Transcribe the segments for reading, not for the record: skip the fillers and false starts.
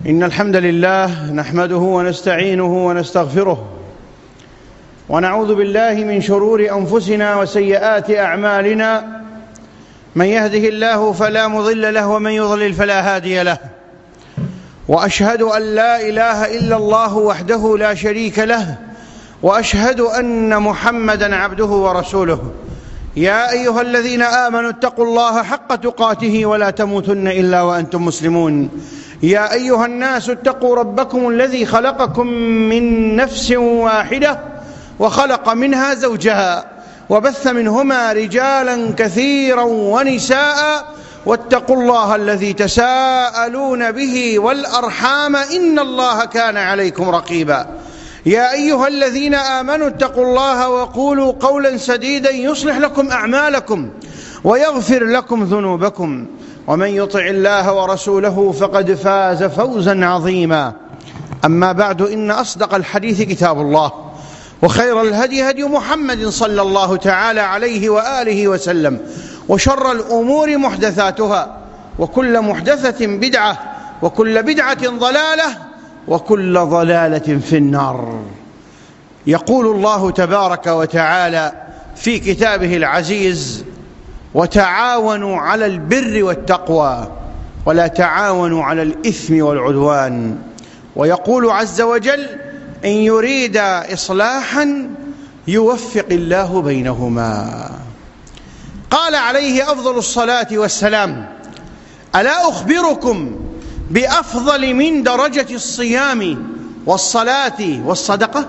إن الحمد لله نحمده ونستعينه ونستغفره ونعوذ بالله من شرور أنفسنا وسيئات أعمالنا. من يهده الله فلا مضل له ومن يضلل فلا هادي له، وأشهد أن لا إله إلا الله وحده لا شريك له، وأشهد أن محمدًا عبده ورسوله. يا أيها الذين آمنوا اتقوا الله حق تقاته ولا تموتن إلا وأنتم مسلمون. يا أيها الناس اتقوا ربكم الذي خلقكم من نفس واحدة وخلق منها زوجها وبث منهما رجالا كثيرا ونساء، واتقوا الله الذي تساءلون به والأرحام إن الله كان عليكم رقيبا. يا أيها الذين آمنوا اتقوا الله وقولوا قولا سديدا يصلح لكم أعمالكم ويغفر لكم ذنوبكم، ومن يطع الله ورسوله فقد فاز فوزا عظيما. أما بعد، إن أصدق الحديث كتاب الله، وخير الهدي هدي محمد صلى الله تعالى عليه وآله وسلم، وشر الأمور محدثاتها، وكل محدثة بدعة، وكل بدعة ضلالة، وكل ضلالة في النار. يقول الله تبارك وتعالى في كتابه العزيز: وتعاونوا على البر والتقوى ولا تعاونوا على الإثم والعدوان. ويقول عز وجل: إن يريد إصلاحا يوفق الله بينهما. قال عليه أفضل الصلاة والسلام: ألا أخبركم بأفضل من درجة الصيام والصلاة والصدقة؟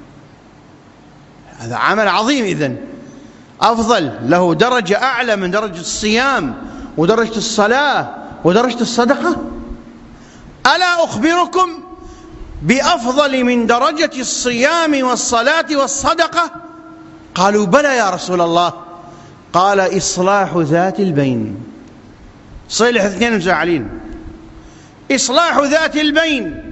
هذا عمل عظيم. إذن أفضل، له درجة أعلى من درجة الصيام ودرجة الصلاة ودرجة الصدقة. ألا أخبركم بأفضل من درجة الصيام والصلاة والصدقة؟ قالوا: بلى يا رسول الله. قال: إصلاح ذات البين. صلح اثنين مزعلين. إصلاح ذات البين،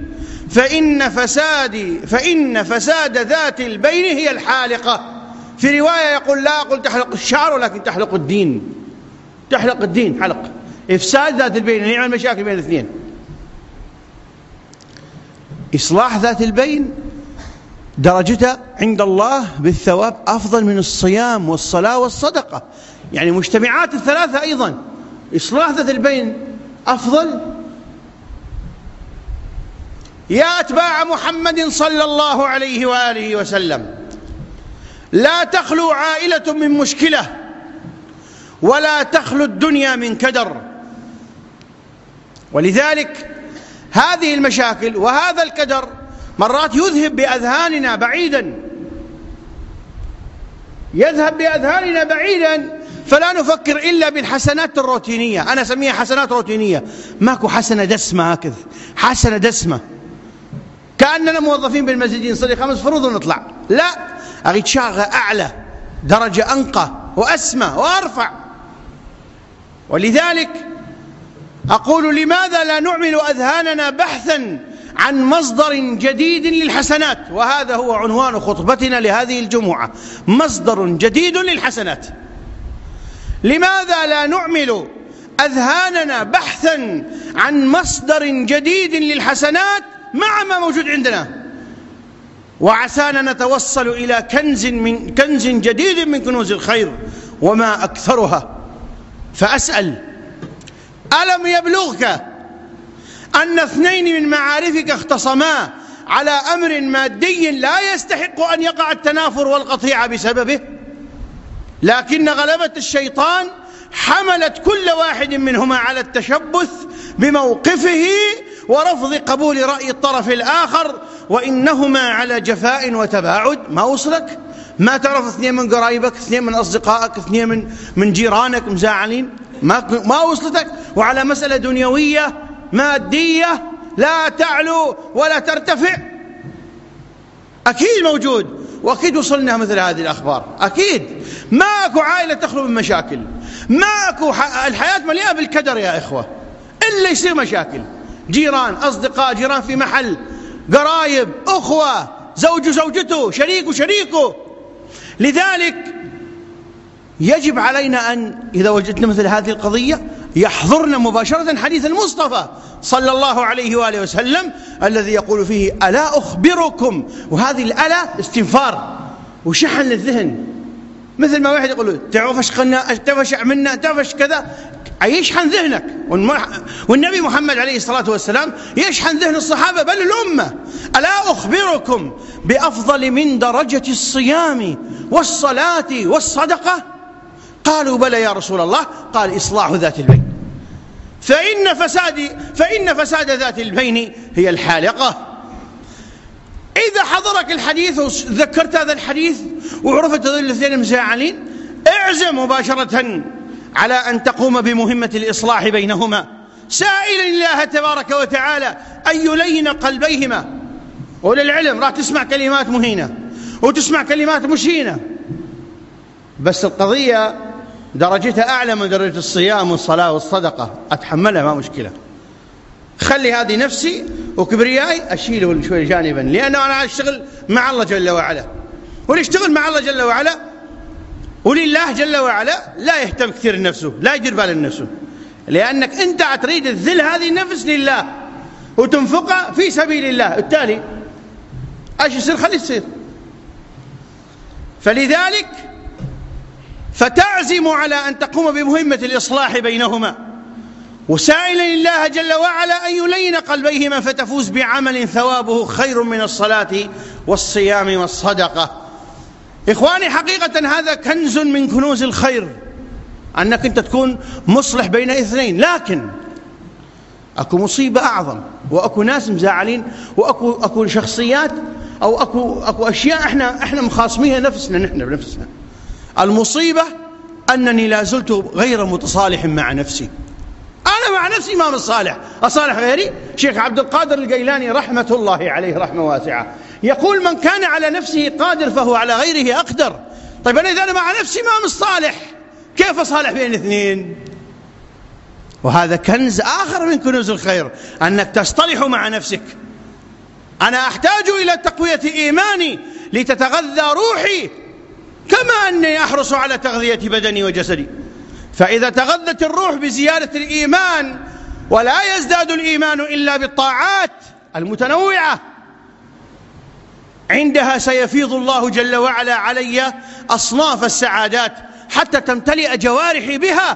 فإن فساد ذات البين هي الحالقة. في رواية يقول: لا أقول تحلق الشعر ولكن تحلق الدين. تحلق الدين حلق. إفساد ذات البين يعمل مشاكل بين الاثنين. إصلاح ذات البين درجته عند الله بالثواب أفضل من الصيام والصلاة والصدقة، يعني مجتمعات الثلاثة. أيضا إصلاح ذات البين أفضل. يا أتباع محمد صلى الله عليه وآله وسلم، لا تخلو عائلة من مشكلة، ولا تخلو الدنيا من كدر. ولذلك هذه المشاكل وهذا الكدر مرات يذهب بأذهاننا بعيدا، يذهب بأذهاننا بعيدا، فلا نفكر إلا بالحسنات الروتينية. أنا أسميها حسنات روتينية، ماكو حسنة دسمة هكذا، حسنة دسمة كأننا موظفين بالمسجدين، نصلي 5 فروض ونطلع. لا، أريد شاغة أعلى، درجة أنقى وأسمى وأرفع. ولذلك أقول: لماذا لا نعمل أذهاننا بحثا عن مصدر جديد للحسنات؟ وهذا هو عنوان خطبتنا لهذه الجمعة: مصدر جديد للحسنات. لماذا لا نعمل أذهاننا بحثا عن مصدر جديد للحسنات مع ما موجود عندنا، وعسانا نتوصل إلى كنز جديد من كنوز الخير وما أكثرها. فأسأل: ألم يبلغك أن 2 من معارفك اختصما على أمر مادي لا يستحق أن يقع التنافر والقطيعة بسببه، لكن غلبة الشيطان حملت كل واحد منهما على التشبث بموقفه ورفض قبول رأي الطرف الآخر، وإنهما على جفاء وتباعد. ما وصلك؟ ما تعرف 2 من قرايبك، 2 من أصدقائك، 2 من جيرانك مزاعلين؟ ما وصلتك؟ وعلى مسألة دنيوية مادية لا تعلو ولا ترتفع. أكيد موجود، وأكيد وصلنا مثل هذه الأخبار. أكيد ماكو عائلة تخلو من مشاكل، ماكو الحياة مليئة بالكدر يا إخوة، إلا يصير مشاكل. جيران، أصدقاء، جيران في محل، قرايب، أخوة، زوج زوجته، شريك شريكه. لذلك يجب علينا أن إذا وجدنا مثل هذه القضية يحضرنا مباشرة حديث المصطفى صلى الله عليه وآله وسلم الذي يقول فيه: ألا أخبركم. وهذه الألا استنفار وشحن للذهن، مثل ما واحد يقول تعرفش قلنا تعرفش عملنا تعرفش كذا، يشحن ذهنك. والنبي محمد عليه الصلاة والسلام يشحن ذهن الصحابة بل الأمة: ألا أخبركم بأفضل من درجة الصيام والصلاة والصدقة؟ قالوا: بلى يا رسول الله. قال: إصلاح ذات البين، فإن فساد ذات البين هي الحالقة. إذا حضرك الحديث وذكرت هذا الحديث وعرفت هذول الاثنين مزاعلين، اعزم مباشرة على أن تقوم بمهمة الإصلاح بينهما، سائلا الله تبارك وتعالى أن يلين قلبيهما. وللعلم راح تسمع كلمات مهينة وتسمع كلمات مشينة، بس القضية درجتها أعلى من درجة الصيام والصلاة والصدقة، أتحملها ما مشكلة. خلي هذه نفسي وكبريائي أشيله شوي جانبا، لأنه أنا أشتغل مع الله جل وعلا، واللي يشتغل مع الله جل وعلا ولله جل وعلا لا يهتم كثير لنفسه، لا يدير بال لنفسه، لأنك أنت تريد تذل هذه النفس لله وتنفقها في سبيل الله، بالتالي ايش يصير؟ خليه يصير. فلذلك فتعزم على أن تقوم بمهمة الإصلاح بينهما، وسائلا الله جل وعلا أن يلين قلبيهما، فتفوز بعمل ثوابه خير من الصلاة والصيام والصدقة. إخواني، حقيقة هذا كنز من كنوز الخير، أنك أنت تكون مصلح بين اثنين. لكن أكو مصيبة أعظم، وأكو ناس مزاعلين، وأكو شخصيات أو أكو أشياء إحنا مخاصميها نفسنا نحن بنفسنا. المصيبة أنني لا زلت غير متصالح مع نفسي. أنا مع نفسي ما متصالح، أصالح غيري. شيخ عبد القادر الجيلاني رحمة الله عليه رحمة واسعة يقول: من كان على نفسه قادر فهو على غيره أقدر. طيب أنا إذا أنا مع نفسي ما مصالح، كيف أصالح بين اثنين؟ وهذا كنز آخر من كنوز الخير، أنك تصطلح مع نفسك. أنا أحتاج إلى تقوية إيماني لتتغذى روحي، كما أني أحرص على تغذية بدني وجسدي. فإذا تغذت الروح بزيادة الإيمان، ولا يزداد الإيمان إلا بالطاعات المتنوعة، عندها سيفيض الله جل وعلا علي أصناف السعادات حتى تمتلئ جوارحي بها،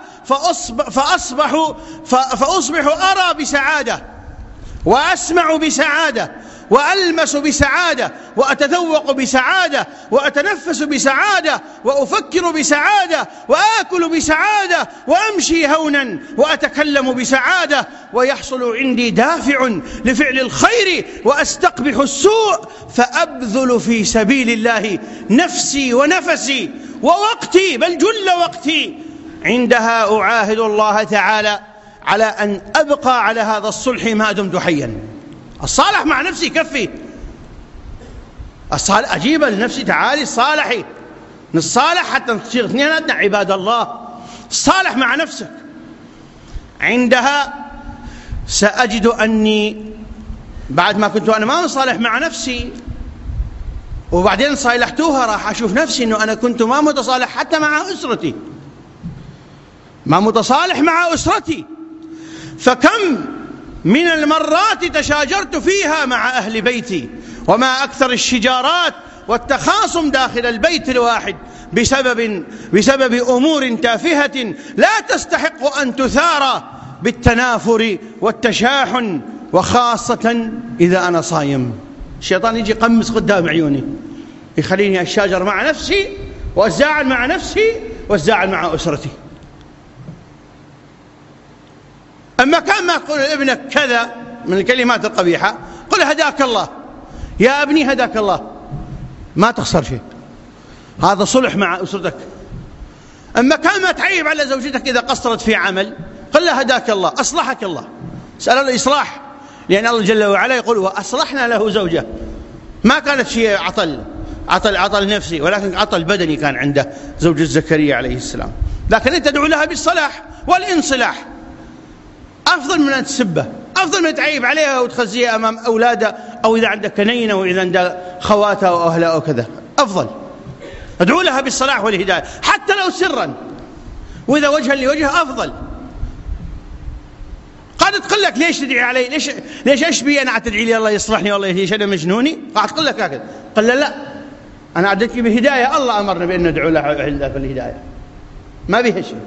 فأصبح أرى بسعادة، وأسمع بسعادة، وألمس بسعادة، وأتذوق بسعادة، وأتنفس بسعادة، وأفكر بسعادة، وآكل بسعادة، وأمشي هونا، وأتكلم بسعادة، ويحصل عندي دافع لفعل الخير، وأستقبح السوء، فأبذل في سبيل الله نفسي ونفسي ووقتي، بل جل وقتي. عندها أعاهد الله تعالى على أن أبقى على هذا الصلح ما دمت حيا. الصالح مع نفسي كفي، الصالح أجيب لنفسي: تعالي صالحي، نصالح حتى نصير اثنيناتنا عباد الله. صالح مع نفسك. عندها سأجد أني بعد ما كنت أنا ما مصالح مع نفسي، وبعدين صالحتوها، راح أشوف نفسي أنه أنا كنت ما متصالح حتى مع أسرتي، ما متصالح مع أسرتي. فكم من المرات تشاجرت فيها مع أهل بيتي، وما أكثر الشجارات والتخاصم داخل البيت الواحد بسبب أمور تافهة لا تستحق أن تثار بالتنافر والتشاحن، وخاصة إذا أنا صايم. الشيطان يجي يقمص قدام عيوني، يخليني أشاجر مع نفسي، وأزاعل مع نفسي، وأزاعل مع أسرتي. أما كان ما تقول لابنك كذا من الكلمات القبيحة، قل: هداك الله يا ابني، هداك الله، ما تخسر شيء، هذا صلح مع أسرتك. أما كان ما تعيب على زوجتك إذا قصرت في عمل، قل: هداك الله، أصلحك الله، اسأل الإصلاح، لأن الله جل وعلا يقول: وأصلحنا له زوجه. ما كانت شيء عطل نفسي، ولكن عطل بدني كان عنده زوج زكريا عليه السلام. لكن أنت تدعو لها بالصلاح والإنصلاح، أفضل من أن تسبه، أفضل من تعيب عليها وتخزيها أمام أولادها، أو إذا عندك كنينة وإذا عندها خواتها أو أهلها أو كذا. أفضل ادعو لها بالصلاح والهداية حتى لو سرا، وإذا وجها لوجه أفضل. هذا تقول لك ليش تدعي علي؟ ليش ايش بي انا تدعي لي الله يصلحني والله يهديني؟ انا مجنوني؟ قاعد تقول لك هكذا. قال لا انا ادعيك بالهدايه، الله امرنا بان ندعو له بالهدايه، ما بها شيء.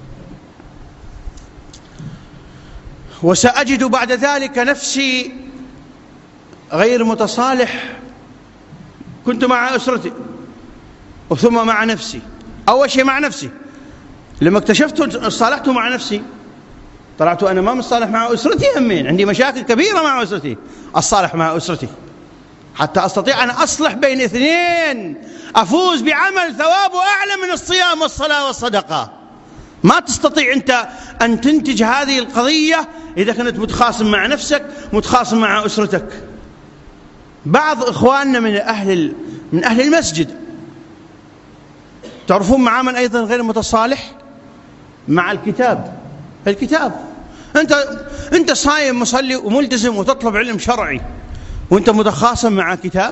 وسأجد بعد ذلك نفسي غير متصالح. كنت مع أسرتي ثم مع نفسي. أول شيء مع نفسي، لما اكتشفت صالحت مع نفسي طلعت أنا ما مصالح مع أسرتي. همين عندي مشاكل كبيرة مع أسرتي، أصالح مع أسرتي حتى أستطيع أن أصلح بين اثنين، أفوز بعمل ثوابه أعلى من الصيام والصلاة والصدقة. ما تستطيع أنت أن تنتج هذه القضية إذا كنت متخاصم مع نفسك، متخاصم مع أسرتك. بعض إخواننا من أهل المسجد تعرفون مع من أيضا غير متصالح؟ مع الكتاب. أنت صايم مصلي وملتزم وتطلب علم شرعي وأنت متخاصم مع كتاب،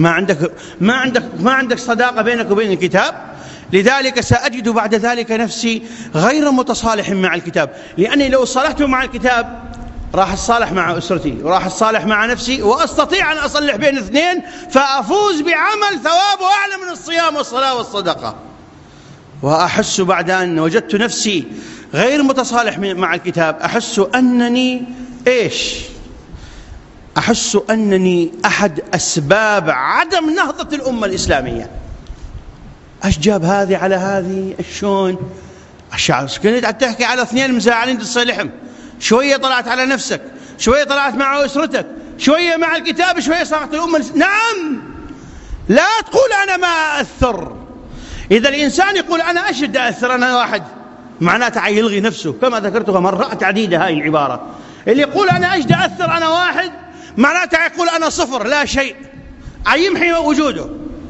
ما عندك صداقة بينك وبين الكتاب. لذلك سأجد بعد ذلك نفسي غير متصالح مع الكتاب، لأني لو صالحت مع الكتاب راح أصالح مع أسرتي وراح أصالح مع نفسي، وأستطيع أن أصلح بين اثنين فأفوز بعمل ثوابه أعلى من الصيام والصلاة والصدقة. وأحس بعد أن وجدت نفسي غير متصالح مع الكتاب أحس أنني أحد أسباب عدم نهضة الأمة الإسلامية. ايش جاب هذه على هذه؟ شلون؟ كنت تحكي على اثنين مزاعلين تصلحهم، شويه طلعت على نفسك، شويه طلعت مع اسرتك، شويه مع الكتاب، شويه صارت الامه. نعم، لا تقول انا ما اثر. اذا الانسان يقول انا اشد اثر، انا واحد، معناته يلغي نفسه، كما ذكرتها مرات عديده هاي العباره. اللي يقول انا اشد اثر انا واحد معناته يقول انا صفر لا شيء، يمحي وجوده.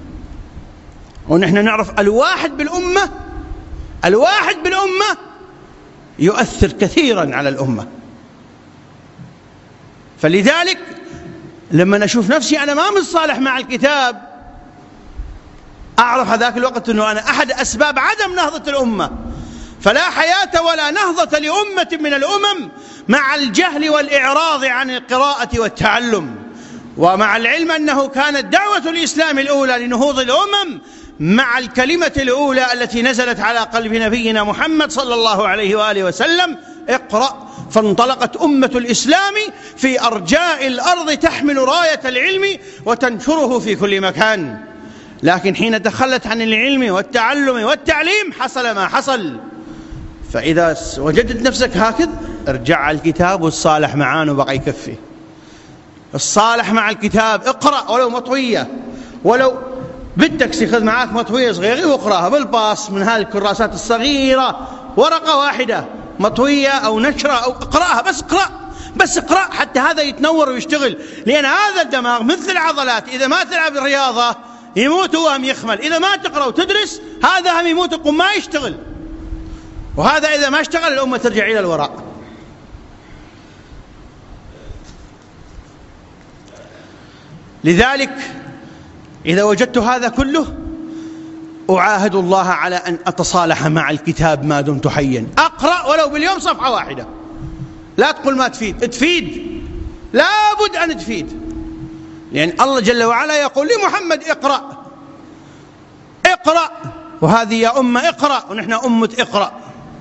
ونحن نعرف الواحد بالأمة يؤثر كثيرا على الأمة. فلذلك لما أشوف نفسي أنا ما متصالح مع الكتاب أعرف هذاك الوقت أنه أنا أحد أسباب عدم نهضة الأمة. فلا حياة ولا نهضة لأمة من الأمم مع الجهل والإعراض عن القراءة والتعلم. ومع العلم أنه كانت دعوة الإسلام الأولى لنهوض الأمم مع الكلمة الأولى التي نزلت على قلب نبينا محمد صلى الله عليه وآله وسلم: اقرأ. فانطلقت أمة الإسلام في أرجاء الأرض تحمل راية العلم وتنشره في كل مكان. لكن حين تخلت عن العلم والتعلم والتعليم حصل ما حصل. فإذا وجدت نفسك هكذا ارجع على الكتاب والصالح معانه بقى يكفي. الصالح مع الكتاب، اقرأ ولو مطوية، ولو بالتاكسي خذ معاك مطوية صغيرة واقرأها بالباص من هذه الكراسات الصغيرة، ورقة واحدة مطوية أو نشرة، أو اقرأها. بس اقرأ حتى هذا يتنور ويشتغل. لأن هذا الدماغ مثل العضلات، إذا ما تلعب الرياضة يموت وهم يخمل، إذا ما تقرأ وتدرس هذا هم يموت وقم ما يشتغل. وهذا إذا ما اشتغل الأمة ترجع إلى الوراء. لذلك إذا وجدت هذا كله أعاهد الله على أن أتصالح مع الكتاب ما دمت حيا. أقرأ ولو باليوم صفحة واحدة. لا تقول ما تفيد، لابد أن تفيد. لأن الله جل وعلا يقول لمحمد: اقرأ. وهذه يا أمة اقرأ، ونحن أمة اقرأ.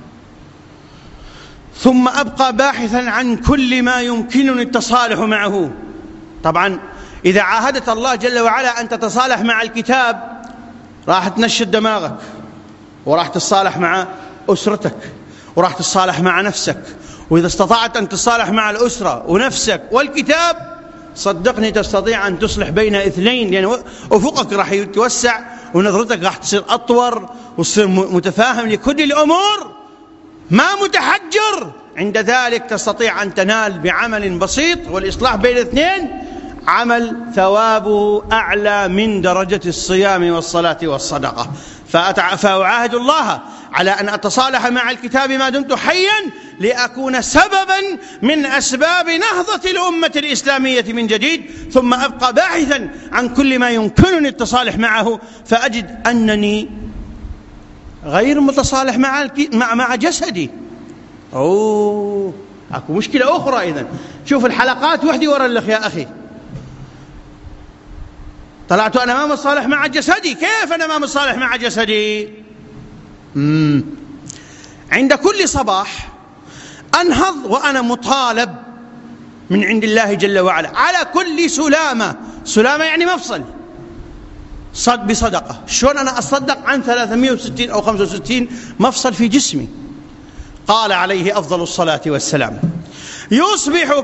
ثم أبقى باحثا عن كل ما يمكنني التصالح معه. طبعا إذا عاهدت الله جل وعلا أن تتصالح مع الكتاب راح تنشد دماغك، وراح تتصالح مع أسرتك، وراح تتصالح مع نفسك. وإذا استطعت أن تتصالح مع الأسرة ونفسك والكتاب صدقني تستطيع أن تصلح بين اثنين، لأن أفقك راح يتوسع ونظرتك راح تصير أطور وتصير متفاهم لكل الأمور، ما متحجر. عند ذلك تستطيع أن تنال بعمل بسيط والإصلاح بين اثنين عمل ثوابه أعلى من درجة الصيام والصلاة والصدقة. فأعاهد الله على أن أتصالح مع الكتاب ما دمت حيا لأكون سببا من أسباب نهضة الأمة الإسلامية من جديد. ثم أبقى باحثا عن كل ما يمكنني التصالح معه، فأجد أنني غير متصالح مع جسدي. أكو مشكلة أخرى. إذن شوف الحلقات وحدي ورا الأخ يا أخي. طلعت أنا أمام الصالح مع جسدي. كيف أنا أمام الصالح مع جسدي؟ عند كل صباح أنهض وأنا مطالب من عند الله جل وعلا على كل سلامة. سلامة يعني مفصل بصدقة. شلون أنا أصدق عن 360 أو 65 مفصل في جسمي؟ قال عليه أفضل الصلاة والسلام: يصبح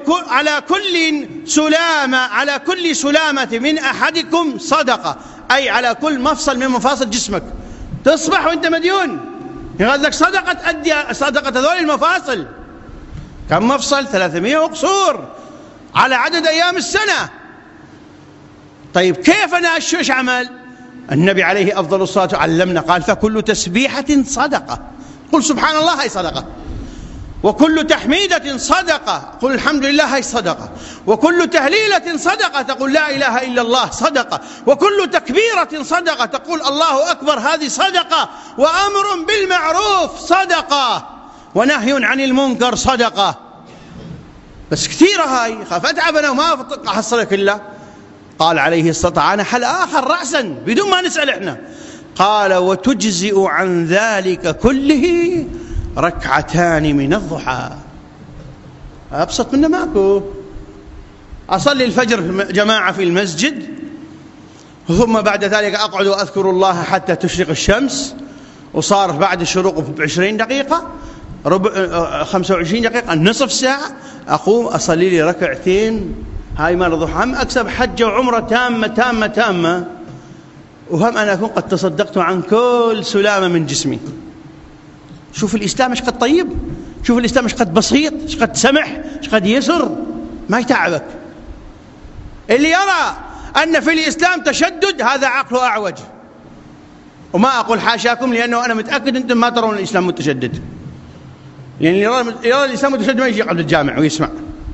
على كل سلامة من أحدكم صدقة، أي على كل مفصل من مفاصل جسمك تصبح وأنت مديون. يقول لك صدقة تأدي صدقة هذول المفاصل. كم مفصل؟ 300 وقصور على عدد أيام السنة. طيب كيف أنا إيش أعمل؟ النبي عليه أفضل الصلاة علمنا، قال: فكل تسبيحة صدقة، قل سبحان الله هي صدقة، وكل تحميدة صدقة، قل الحمد لله هي صدقة، وكل تهليلة صدقة، تقول لا إله إلا الله صدقة، وكل تكبيرة صدقة، تقول الله أكبر هذه صدقة، وأمر بالمعروف صدقة، ونهي عن المنكر صدقة. بس كثيرة هاي، خاف أتعب أنا وما أحصل كله. قال عليه الصلاة والسلام: أنا حل آخر رأسا بدون ما نسأل إحنا. قال: وتجزئ عن ذلك كله ركعتان من الضحى. أبسط منه ماكو. أصلي الفجر جماعة في المسجد، ثم بعد ذلك أقعد وأذكر الله حتى تشرق الشمس، وصار بعد الشروق ب20 دقيقة 25 دقيقة نصف ساعة أقوم أصلي لي ركعتين هاي مال الضحى. هم أكسب حجة وعمرة تامة تامة تامة، وهم أنا أكون قد تصدقت عن كل سلامة من جسمي. شوف الإسلام ايش قد طيب، شوف الإسلام ايش قد بسيط، ايش قد سمح، ايش قد يسر، ما يتعبك. اللي يرى أن في الإسلام تشدد هذا عقله أعوج. وما أقول حاشاكم، لأنه أنا متأكد أنتم ما ترون الإسلام متشدد. يعني يرى الإسلام متشدد ما يجي قبل الجامع ويسمع.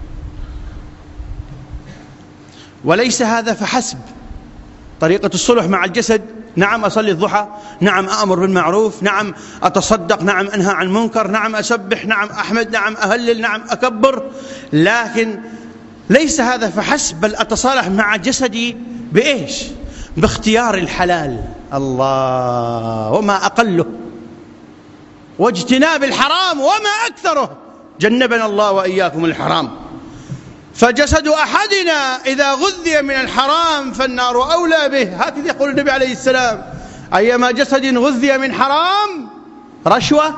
وليس هذا فحسب. طريقة الصلح مع الجسد، نعم أصلي الضحى، نعم أأمر بالمعروف، نعم أتصدق، نعم أنهى عن المنكر، نعم أسبح، نعم أحمد، نعم أهلل، نعم أكبر، لكن ليس هذا فحسب، بل أتصالح مع جسدي بإيش؟ باختيار الحلال. الله، وما أقله، واجتناب الحرام وما أكثره، جنبنا الله وإياكم الحرام. فجسد أحدنا إذا غذي من الحرام فالنار أولى به، هكذا يقول النبي عليه السلام: أيما جسد غذي من حرام، رشوة،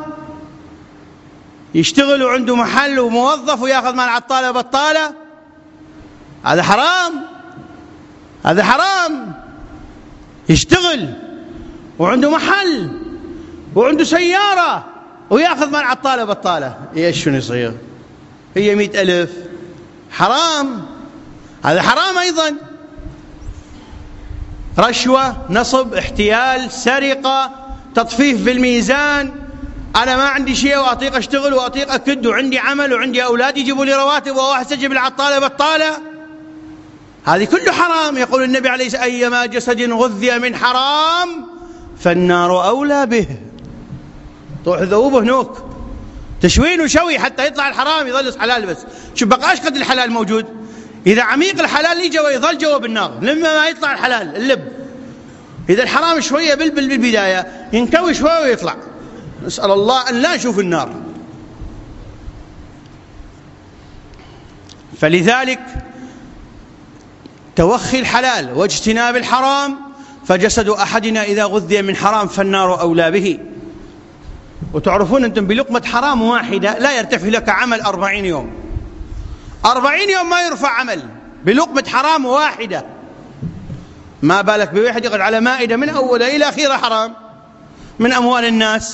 يشتغل وعنده محل وموظف ويأخذ مال عطالة بطالة، هذا حرام، هذا حرام. يشتغل وعنده محل وعنده سيارة ويأخذ مال عطالة بطالة، إيش شنو يصير؟ هي 100,000، حرام، هذا حرام أيضا. رشوة، نصب، احتيال، سرقة، تطفيف بالميزان، أنا ما عندي شيء وأطيق أشتغل وأطيق أكد وعندي عمل وعندي أولاد يجيبوا لي رواتب وأحتسب العطالة بطالة، هذه كله حرام. يقول النبي عليه الصلاة والسلام: أيما جسد غذي من حرام فالنار أولى به. طوح ذوبه هنوك تشوين وشوي حتى يطلع الحرام يظل حلال. بس شو بقاش قد الحلال موجود. إذا عميق الحلال يجي ويظل جوا بالنار لما ما يطلع الحلال اللب. إذا الحرام شوية بلبل بالبداية ينكوي شوية ويطلع. نسأل الله أن لا نشوف النار. فلذلك توخي الحلال واجتناب الحرام. فجسد أحدنا إذا غذي من حرام فالنار أولى به. وتعرفون أنتم بلقمة حرام واحدة لا يرتفع لك عمل 40 يوم. 40 يوم ما يرفع عمل بلقمة حرام واحدة، ما بالك بواحد يقعد على مائدة من أولها إلى أخيرها حرام من أموال الناس.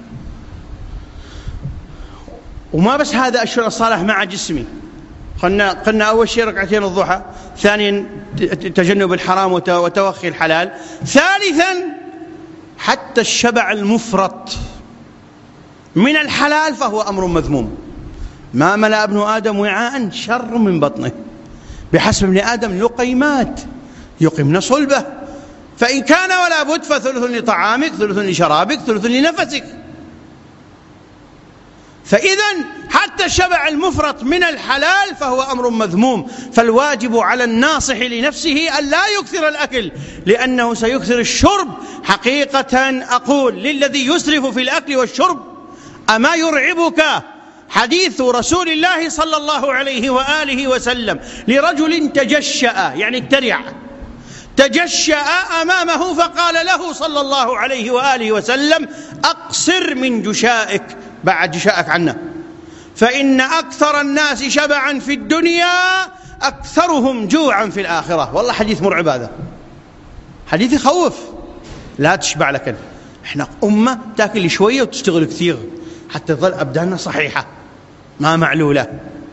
وما بس هذا، أشهر الصالح مع جسمي. قلنا أول شيء ركعتين الضحى، ثانيا تجنب الحرام وتوخي الحلال، ثالثا حتى الشبع المفرط من الحلال فهو أمر مذموم. ما ملأ ابن آدم وعاء شر من بطنه، بحسب ابن آدم لقيمات يقمن صلبه، فإن كان ولا بد فثلث لطعامك، ثلث لشرابك، ثلث لنفسك. فإذا حتى الشبع المفرط من الحلال فهو أمر مذموم. فالواجب على الناصح لنفسه أن لا يكثر الأكل، لأنه سيكثر الشرب. حقيقة أقول للذي يسرف في الأكل والشرب: أما يرعبك حديث رسول الله صلى الله عليه وآله وسلم لرجل تجشأ، يعني الترع، تجشأ أمامه فقال له صلى الله عليه وآله وسلم: أقصر من جشائك، بعد جشائك عنه، فإن أكثر الناس شبعا في الدنيا أكثرهم جوعا في الآخرة. والله حديث مرعب هذا، حديث يخوف. لا تشبع لك، احنا أمة تأكل شوية وتشتغل كثير حتى تظل أبداننا صحيحة ما معلولة.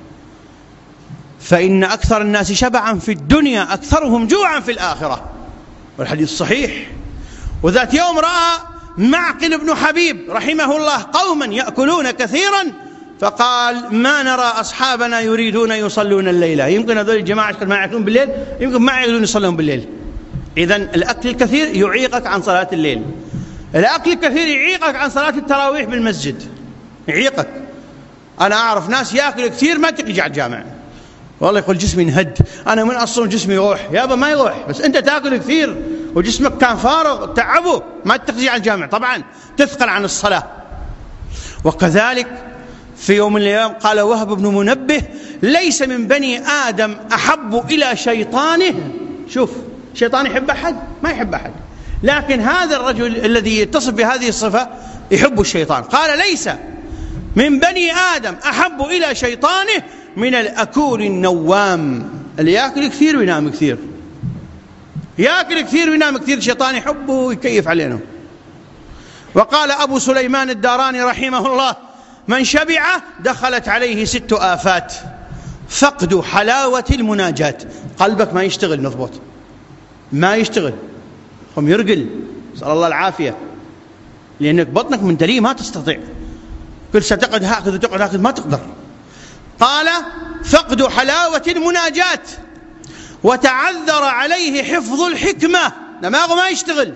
فإن أكثر الناس شبعا في الدنيا أكثرهم جوعا في الآخرة، والحديث صحيح. وذات يوم رأى معقل بن حبيب رحمه الله قوما يأكلون كثيرا، فقال: ما نرى أصحابنا يريدون يصلون الليلة. يمكن هذول الجماعة ما يأكلون بالليل، يمكن ما يريدون يصلون بالليل. إذن الأكل الكثير يعيقك عن صلاة الليل، الأكل الكثير يعيقك عن صلاة التراويح بالمسجد، يعيقك. أنا أعرف ناس يأكل كثير ما تجي على الجامع، والله يقول جسمي انهد، أنا من أصلا جسمي يروح. يابا ما يروح، بس أنت تأكل كثير وجسمك كان فارغ تعبه، ما تقضي على الجامع، طبعا تثقل عن الصلاة. وكذلك في يوم من الأيام قال وهب بن منبه: ليس من بني آدم أحب إلى شيطانه. شوف، شيطان يحب أحد؟ ما يحب أحد، لكن هذا الرجل الذي يتصف بهذه الصفة يحب الشيطان. قال: ليس من بني آدم أحب إلى شيطانه من الأكول النوام، اللي يأكل كثير وينام كثير، يأكل كثير وينام كثير، شيطان يحبه ويكيف علينا. وقال أبو سليمان الداراني رحمه الله: من شبع دخلت عليه 6 آفات: فقد حلاوة المناجات، قلبك ما يشتغل مضبوط، ما يشتغل، هم يرقل، نسأل الله العافية، لأنك بطنك من دليل ما تستطيع، كل ساعة تقعد هكذا تقعد هكذا ما تقدر. قال: فقد حلاوة المناجات، وتعذر عليه حفظ الحكمة، دماغه ما يشتغل،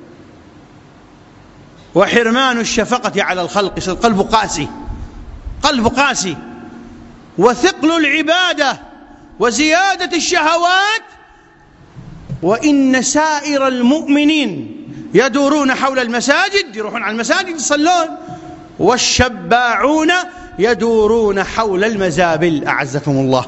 وحرمان الشفقة على الخلق، يصير قلبه قاسي، قلبه قاسي، وثقل العبادة وزيادة الشهوات. وإن سائر المؤمنين يدورون حول المساجد، يروحون على المساجد يصلون، والشباعون يدورون حول المزابل، أعزكم الله.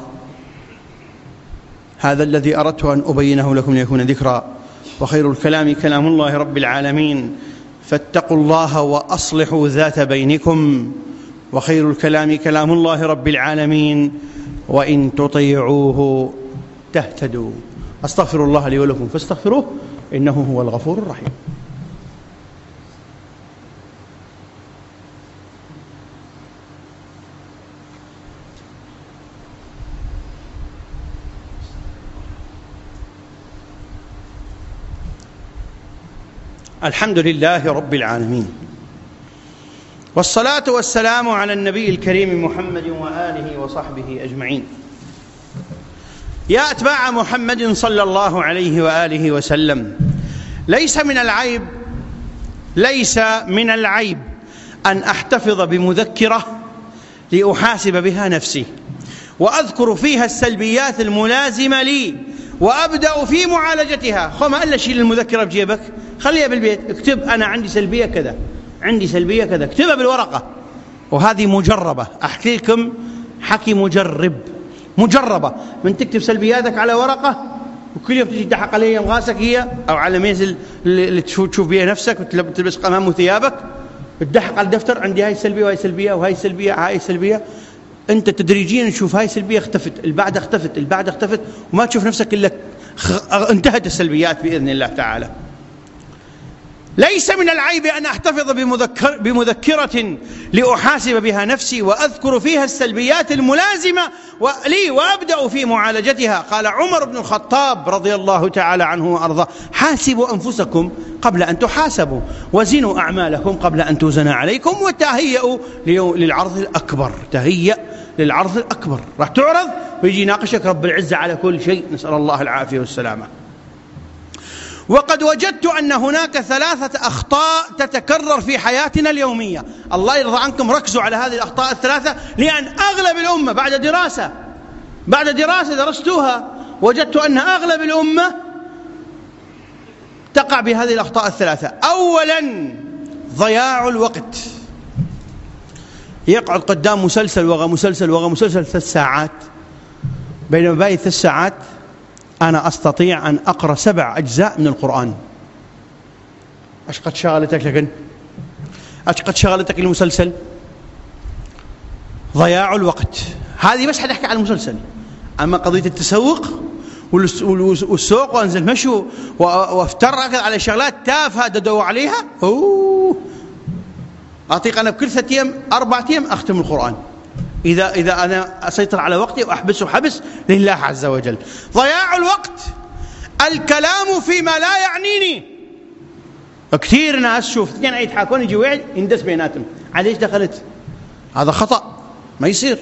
هذا الذي أردت أن أبينه لكم ليكون ذكرى. وخير الكلام كلام الله رب العالمين، فاتقوا الله وأصلحوا ذات بينكم. وخير الكلام كلام الله رب العالمين، وإن تطيعوه تهتدوا. أستغفر الله لي ولكم فاستغفروه، إنه هو الغفور الرحيم. الحمد لله رب العالمين، والصلاة والسلام على النبي الكريم محمد وآله وصحبه أجمعين. يا أتباع محمد صلى الله عليه وآله وسلم، ليس من العيب أن أحتفظ بمذكرة لأحاسب بها نفسي وأذكر فيها السلبيات الملازمة لي وأبدأ في معالجتها. ما ألا شيل المذكرة بجيبك، خليها بالبيت، اكتب أنا عندي سلبية كذا، عندي سلبية كذا، اكتبها بالورقة. وهذه مجربة، أحكي لكم حكي مجربة، من تكتب سلبياتك على ورقة وكل يوم تجي تحق عليها مغاسك هي أو على ميز اللي تشوف بها نفسك وتلبس قمام وثيابك، تدحق على الدفتر: عندي هاي السلبية وهاي السلبية وهاي السلبية وهاي السلبية. أنت تدريجيا تشوف هاي السلبية اختفت، البعد اختفت، البعد اختفت، وما تشوف نفسك إلا انتهت السلبيات بإذن الله تعالى. ليس من العيب أن أحتفظ بمذكرة لأحاسب بها نفسي وأذكر فيها السلبيات الملازمة لي وأبدأ في معالجتها. قال عمر بن الخطاب رضي الله تعالى عنه وأرضاه: حاسبوا أنفسكم قبل أن تحاسبوا، وزنوا أعمالكم قبل أن توزن عليكم، وتهيئوا للعرض الأكبر. تهيئ للعرض الأكبر، راح تعرض ويجي يناقشك رب العزة على كل شيء، نسأل الله العافية والسلامة. وقد وجدت أن هناك 3 أخطاء تتكرر في حياتنا اليومية. الله يرضى عنكم ركزوا على هذه الأخطاء ال3، لأن أغلب الأمة بعد دراسة درستوها وجدت أن أغلب الأمة تقع بهذه الأخطاء ال3. أولا، ضياع الوقت. يقعد قدام مسلسل وغى مسلسل وغى مسلسل 3 ساعات، بينما باقي 3 ساعات أنا أستطيع أن أقرأ 7 أجزاء من القرآن. أش قد شغلتك لكن أش قد شغلتك المسلسل؟ ضياع الوقت. هذه بس حنحكي عن المسلسل. أما قضية التسوق والسوق وأنزل مشو وافتر على شغلات تافهة ددوا عليها، أعطيك أنا بكل 3 أيام 4 أيام أختم القرآن إذا أنا أسيطر على وقتي وأحبسه حبس لله عز وجل. ضياع الوقت، الكلام فيما لا يعنيني. كثير ناس شوف 2 يتحاكون يجي واحد يندس بيناتهم، عليش دخلت؟ هذا خطأ، ما يصير.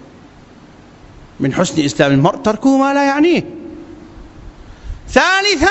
من حسن إسلام المرء تركه ما لا يعنيه. ثالثا،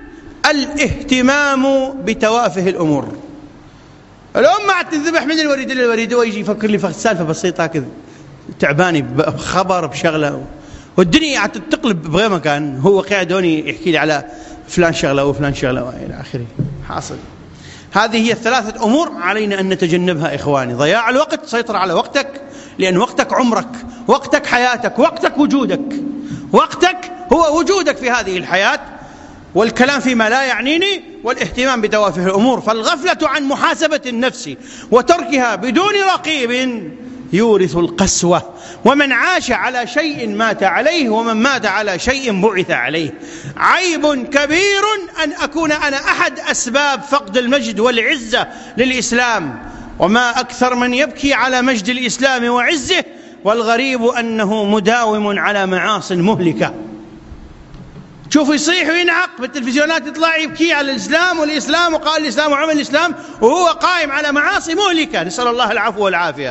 الاهتمام بتوافه الأمور. الأمة عاد تنذبح من الوريد للوريد ويجي يفكر لي في سالفة بسيطة كذا تعباني بخبر بشغلة، والدنيا عاد تقلب بغير مكان. هو قاعد هوني يحكي لي على فلان شغلة وفلان شغلة وإلى آخره. حاصل هذه هي ال3 أمور علينا أن نتجنبها إخواني. ضياع الوقت، سيطر على وقتك، لأن وقتك عمرك، وقتك حياتك، وقتك وجودك. وقتك هو وجودك في هذه الحياة. والكلام فيما لا يعنيني، والاهتمام بتوافه الأمور. فالغفلة عن محاسبة النفس وتركها بدون رقيب يورث القسوة. ومن عاش على شيء مات عليه، ومن مات على شيء بعث عليه. عيب كبير أن أكون أنا أحد أسباب فقد المجد والعزة للإسلام، وما أكثر من يبكي على مجد الإسلام وعزه، والغريب أنه مداوم على معاصٍ مهلكة. شوف يصيح وينعق بالتلفزيونات، يطلع يبكي على الإسلام والإسلام وقال الإسلام وعمل الإسلام، وهو قائم على معاصي مهلكة، نسأل الله العفو والعافية.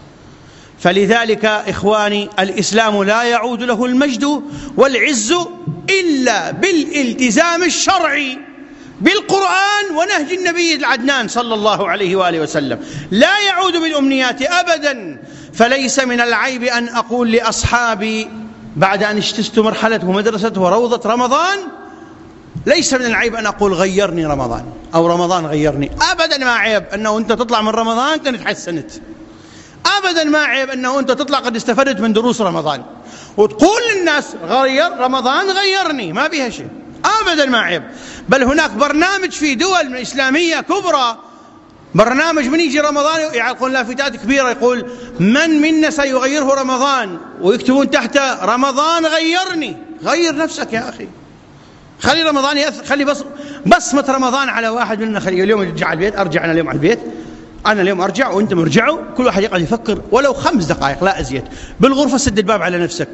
فلذلك إخواني، الإسلام لا يعود له المجد والعز إلا بالالتزام الشرعي بالقرآن ونهج النبي العدنان صلى الله عليه وآله وسلم. لا يعود بالأمنيات أبدا. فليس من العيب أن أقول لأصحابي بعد أن اجتزت مرحلة ومدرسة وروضة رمضان، ليس من العيب أن أقول غيرني رمضان أو رمضان غيرني. أبدا ما عيب أنه أنت تطلع من رمضان كانت حسنت. أبدا ما عيب أنه أنت تطلع قد استفدت من دروس رمضان، وتقول للناس غير رمضان غيرني، ما بيها شيء. أبدا ما عيب. بل هناك برنامج في دول إسلامية كبرى، برنامج من يجي رمضان يعلقون لافتات كبيرة يقول من منا سيغيره رمضان، ويكتبون تحته رمضان غيرني. غير نفسك يا أخي، خلي رمضان خلي بصمة رمضان على واحد منا. خلي اليوم يرجع البيت، أرجع أنا اليوم على البيت، أنا اليوم أرجع وأنتم ارجعوا، كل واحد يقعد يفكر ولو 5 دقائق لا أزيد بالغرفة. سد الباب على نفسك،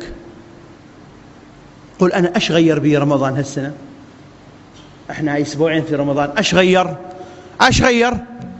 قل أنا أش غير بي رمضان هالسنة، إحنا 2 أسبوع في رمضان، أش غير.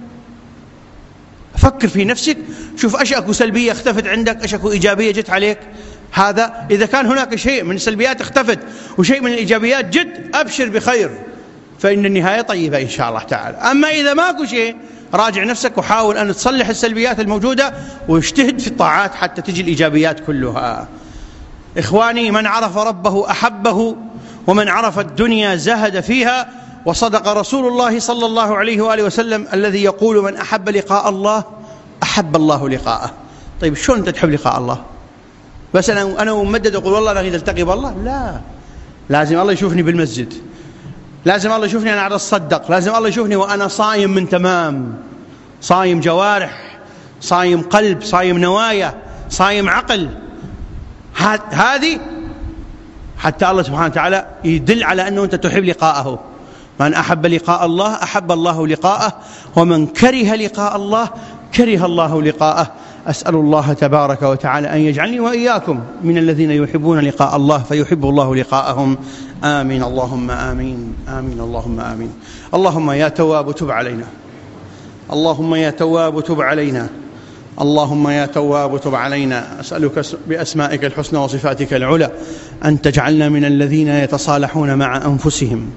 فكر في نفسك، شوف أش أكو سلبية اختفت عندك، أش أكو إيجابية جت عليك. هذا إذا كان هناك شيء من السلبيات اختفت وشيء من الإيجابيات جت، أبشر بخير، فإن النهاية طيبة إن شاء الله تعالى. أما إذا ماكو شيء، راجع نفسك وحاول أن تصلح السلبيات الموجودة واجتهد في الطاعات حتى تجي الإيجابيات كلها. إخواني، من عرف ربه أحبه، ومن عرف الدنيا زهد فيها. وصدق رسول الله صلى الله عليه وآله وسلم الذي يقول من أحب لقاء الله أحب الله لقاءه. طيب شلون أنت تحب لقاء الله؟ بس أنا ممدد أقول والله أنا أريد ألتقي بالله؟ لا، لازم الله يشوفني بالمسجد، لازم الله يشوفني أنا على الصدق، لازم الله يشوفني وأنا صايم من تمام، صايم جوارح، صايم قلب، صايم نوايا، صايم عقل. هذه حتى الله سبحانه وتعالى يدل على أنه أنت تحب لقاءه. من أحب لقاء الله أحب الله لقاءه، ومن كره لقاء الله كره الله لقاءه. أسأل الله تبارك وتعالى أن يجعلني وإياكم من الذين يحبون لقاء الله فيحب الله لقاءهم. آمين اللهم آمين، آمين اللهم آمين. اللهم يا تواب تب علينا، اللهم يا تواب تب علينا، اللهم يا تواب تب علينا. أسألك بأسمائك الحسنى وصفاتك العلى أن تجعلنا من الذين يتصالحون مع أنفسهم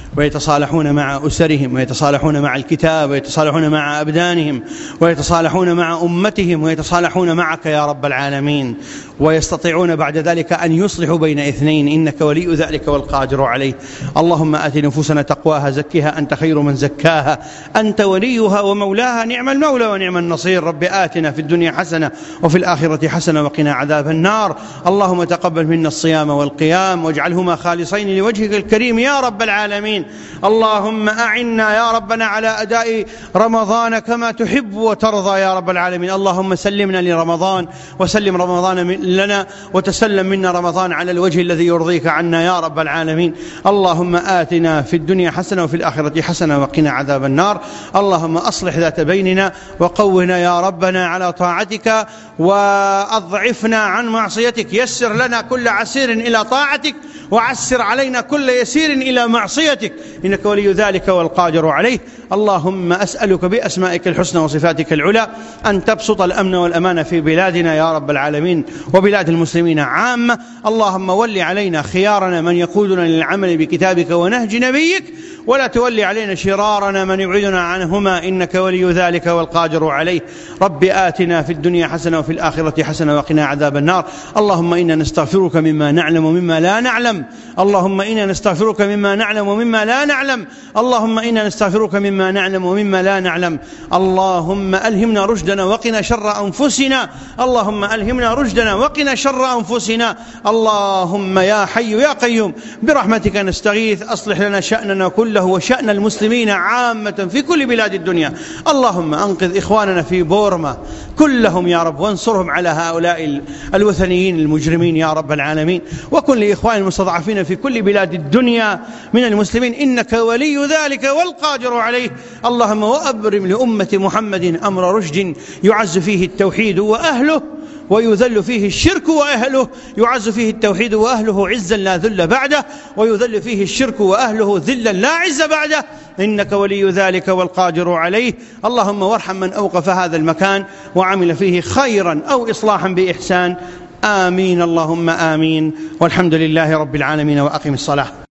ويتصالحون مع أسرهم، ويتصالحون مع الكتاب، ويتصالحون مع أبدانهم، ويتصالحون مع أمتهم، ويتصالحون معك يا رب العالمين، ويستطيعون بعد ذلك أن يصلحوا بين اثنين، إنك ولي ذلك والقادر عليه. اللهم آت نفوسنا تقواها، زكها أنت خير من زكاها، أنت وليها ومولاها، نعم المولى ونعم النصير. رب آتنا في الدنيا حسنة وفي الآخرة حسنة وقنا عذاب النار. اللهم تقبل منا الصيام والقيام واجعلهما خالصين لوجهك الكريم يا رب العالمين. اللهم أعنا يا ربنا على أداء رمضان كما تحب وترضى يا رب العالمين. اللهم سلمنا لرمضان وسلم رمضان لنا، وتسلم منا رمضان على الوجه الذي يرضيك عنا يا رب العالمين. اللهم آتنا في الدنيا حسنة وفي الآخرة حسنة وقنا عذاب النار. اللهم أصلح ذات بيننا وقونا يا ربنا على طاعتك، وأضعفنا عن معصيتك. يسر لنا كل عسير إلى طاعتك، وعسر علينا كل يسير إلى معصيتك، إنك ولي ذلك والقادر عليه. اللهم أسألك بأسمائك الحسنى وصفاتك العلى أن تبسط الأمن والأمان في بلادنا يا رب العالمين وبلاد المسلمين عامة. اللهم ول علينا خيارنا من يقودنا للعمل بكتابك ونهج نبيك، ولا تولي علينا شرارنا من يبعدنا عنهما، إنك ولي ذلك والقادر عليه. رب آتنا في الدنيا حسنة وفي الآخرة حسنة وقنا عذاب النار. اللهم إنا نستغفرك مما نعلم ومما لا نعلم. اللهم إنا نستغفرك مما نعلم ومما لا نعلم. اللهم إنا نستغفرك مما نعلم ومما لا نعلم. اللهم ألهمنا رشدنا وقنا شر أنفسنا. اللهم ألهمنا رشدنا وقنا شر أنفسنا. اللهم يا حي يا قيوم برحمتك نستغيث، أصلح لنا شأننا كله وشأن المسلمين عامة في كل بلاد الدنيا. اللهم أنقذ إخواننا في بورما كلهم يا رب، وانصرهم على هؤلاء الوثنيين المجرمين يا رب العالمين، وكن لإخوان المستضعفين في كل بلاد الدنيا من المسلمين، إنك ولي ذلك والقادر عليه. اللهم وأبرم لأمة محمد أمر رشد يعز فيه التوحيد وأهله، ويذل فيه الشرك وأهله. يعز فيه التوحيد وأهله عزا لا ذل بعده، ويذل فيه الشرك وأهله ذلا لا عز بعده، إنك ولي ذلك والقادر عليه. اللهم وارحم من أوقف هذا المكان وعمل فيه خيرا أو إصلاحا بإحسان. آمين اللهم آمين، والحمد لله رب العالمين. وأقم الصلاة.